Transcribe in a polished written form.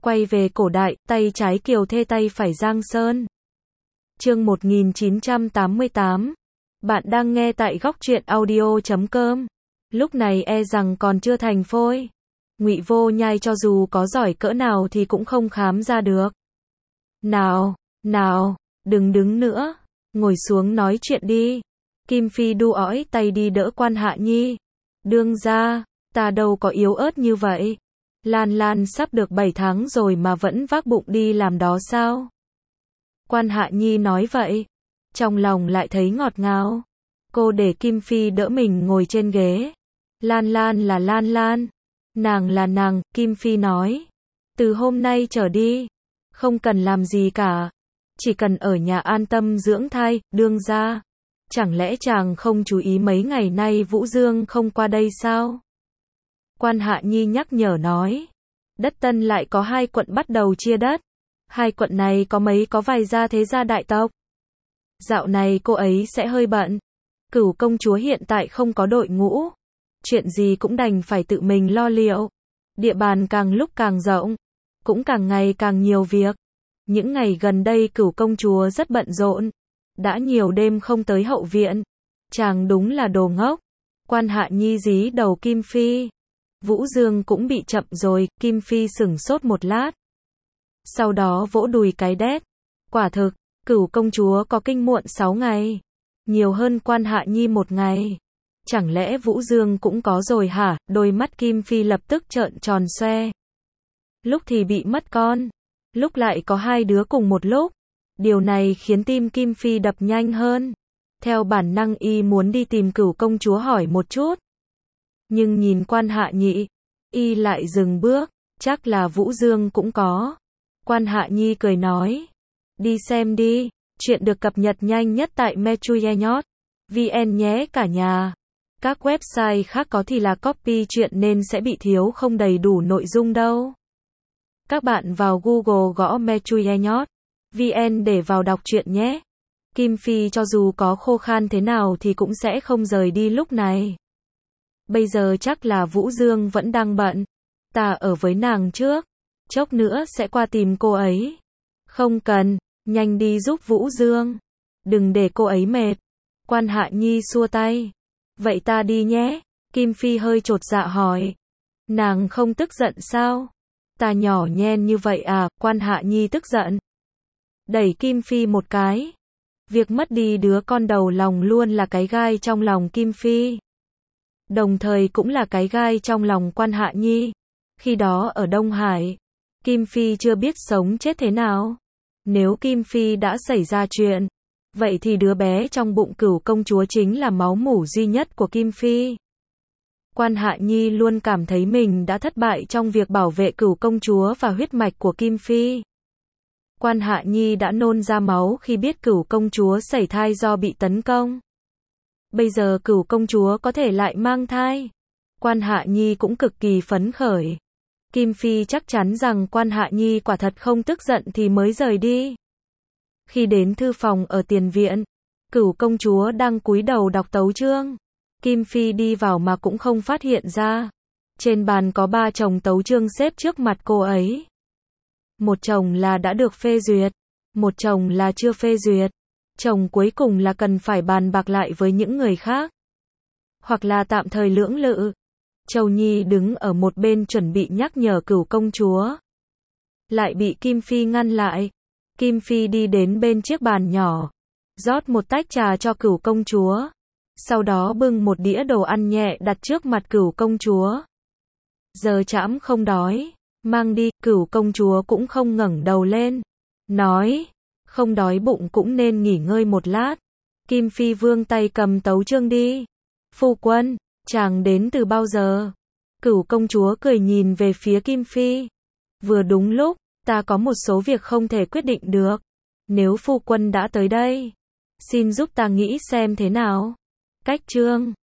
Quay về cổ đại, tay trái Kiều Thê tay phải Giang Sơn. Chương 1988. Bạn đang nghe tại góc truyện audio.com. Lúc này e rằng còn chưa thành phôi. Ngụy Vô Nhai cho dù có giỏi cỡ nào thì cũng không khám ra được. Nào, đừng đứng nữa. Ngồi xuống nói chuyện đi. Kim Phi đu ói tay đi đỡ Quan Hạ Nhi. Đương gia, ta đâu có yếu ớt như vậy. Lan Lan sắp được 7 tháng rồi mà vẫn vác bụng đi làm đó sao? Quan Hạ Nhi nói vậy. Trong lòng lại thấy ngọt ngào. Cô để Kim Phi đỡ mình ngồi trên ghế. Lan Lan là Lan Lan. Nàng là nàng, Kim Phi nói. Từ hôm nay trở đi. Không cần làm gì cả. Chỉ cần ở nhà an tâm dưỡng thai, đương gia. Chẳng lẽ chàng không chú ý mấy ngày nay Vũ Dương không qua đây sao? Quan Hạ Nhi nhắc nhở nói. Đất Tân lại có 2 quận bắt đầu chia đất. 2 quận này có vài gia thế gia đại tộc. Dạo này cô ấy sẽ hơi bận. Cửu công chúa hiện tại không có đội ngũ. Chuyện gì cũng đành phải tự mình lo liệu. Địa bàn càng lúc càng rộng. Cũng càng ngày càng nhiều việc. Những ngày gần đây Cửu công chúa rất bận rộn. Đã nhiều đêm không tới hậu viện. Chàng đúng là đồ ngốc. Quan Hạ Nhi dí đầu Kim Phi. Vũ Dương cũng bị chậm rồi, Kim Phi sửng sốt một lát. Sau đó vỗ đùi cái đét. Quả thực, Cửu công chúa có kinh muộn 6 ngày. Nhiều hơn Quan Hạ Nhi 1 ngày. Chẳng lẽ Vũ Dương cũng có rồi hả? Đôi mắt Kim Phi lập tức trợn tròn xoe. Lúc thì bị mất con. Lúc lại có 2 đứa cùng một lúc. Điều này khiến tim Kim Phi đập nhanh hơn. Theo bản năng y muốn đi tìm Cửu công chúa hỏi một chút. Nhưng nhìn Quan Hạ Nhi, y lại dừng bước, chắc là Vũ Dương cũng có. Quan Hạ Nhi cười nói, đi xem đi, chuyện được cập nhật nhanh nhất tại metruyehnyot.vn nhé cả nhà. Các website khác có thì là copy chuyện nên sẽ bị thiếu không đầy đủ nội dung đâu. Các bạn vào Google gõ metruyehnyot.vn để vào đọc truyện nhé. Kim Phi cho dù có khô khan thế nào thì cũng sẽ không rời đi lúc này. Bây giờ chắc là Vũ Dương vẫn đang bận. Ta ở với nàng trước. Chốc nữa sẽ qua tìm cô ấy. Không cần, nhanh đi giúp Vũ Dương. Đừng để cô ấy mệt. Quan Hạ Nhi xua tay. Vậy ta đi nhé. Kim Phi hơi chột dạ hỏi. Nàng không tức giận sao? Ta nhỏ nhen như vậy à? Quan Hạ Nhi tức giận. Đẩy Kim Phi một cái. Việc mất đi đứa con đầu lòng luôn là cái gai trong lòng Kim Phi. Đồng thời cũng là cái gai trong lòng Quan Hạ Nhi. Khi đó ở Đông Hải, Kim Phi chưa biết sống chết thế nào. Nếu Kim Phi đã xảy ra chuyện, vậy thì đứa bé trong bụng Cửu công chúa chính là máu mủ duy nhất của Kim Phi. Quan Hạ Nhi luôn cảm thấy mình đã thất bại trong việc bảo vệ Cửu công chúa và huyết mạch của Kim Phi. Quan Hạ Nhi đã nôn ra máu khi biết Cửu công chúa sảy thai do bị tấn công. Bây giờ Cửu công chúa có thể lại mang thai. Quan Hạ Nhi cũng cực kỳ phấn khởi. Kim Phi chắc chắn rằng Quan Hạ Nhi quả thật không tức giận thì mới rời đi. Khi đến thư phòng ở tiền viện, Cửu công chúa đang cúi đầu đọc tấu chương. Kim Phi đi vào mà cũng không phát hiện ra. Trên bàn có 3 chồng tấu chương xếp trước mặt cô ấy. Một chồng là đã được phê duyệt, một chồng là chưa phê duyệt. Chồng cuối cùng là cần phải bàn bạc lại với những người khác. Hoặc là tạm thời lưỡng lự. Châu Nhi đứng ở một bên chuẩn bị nhắc nhở Cửu công chúa. Lại bị Kim Phi ngăn lại. Kim Phi đi đến bên chiếc bàn nhỏ. Rót một tách trà cho Cửu công chúa. Sau đó bưng một đĩa đồ ăn nhẹ đặt trước mặt Cửu công chúa. Giờ trẫm không đói. Mang đi, Cửu công chúa cũng không ngẩng đầu lên. Nói. Không đói bụng cũng nên nghỉ ngơi một lát. Kim Phi vươn tay cầm tấu chương đi. Phu quân, chàng đến từ bao giờ? Cửu công chúa cười nhìn về phía Kim Phi. Vừa đúng lúc, ta có một số việc không thể quyết định được. Nếu phu quân đã tới đây, xin giúp ta nghĩ xem thế nào. Cách chương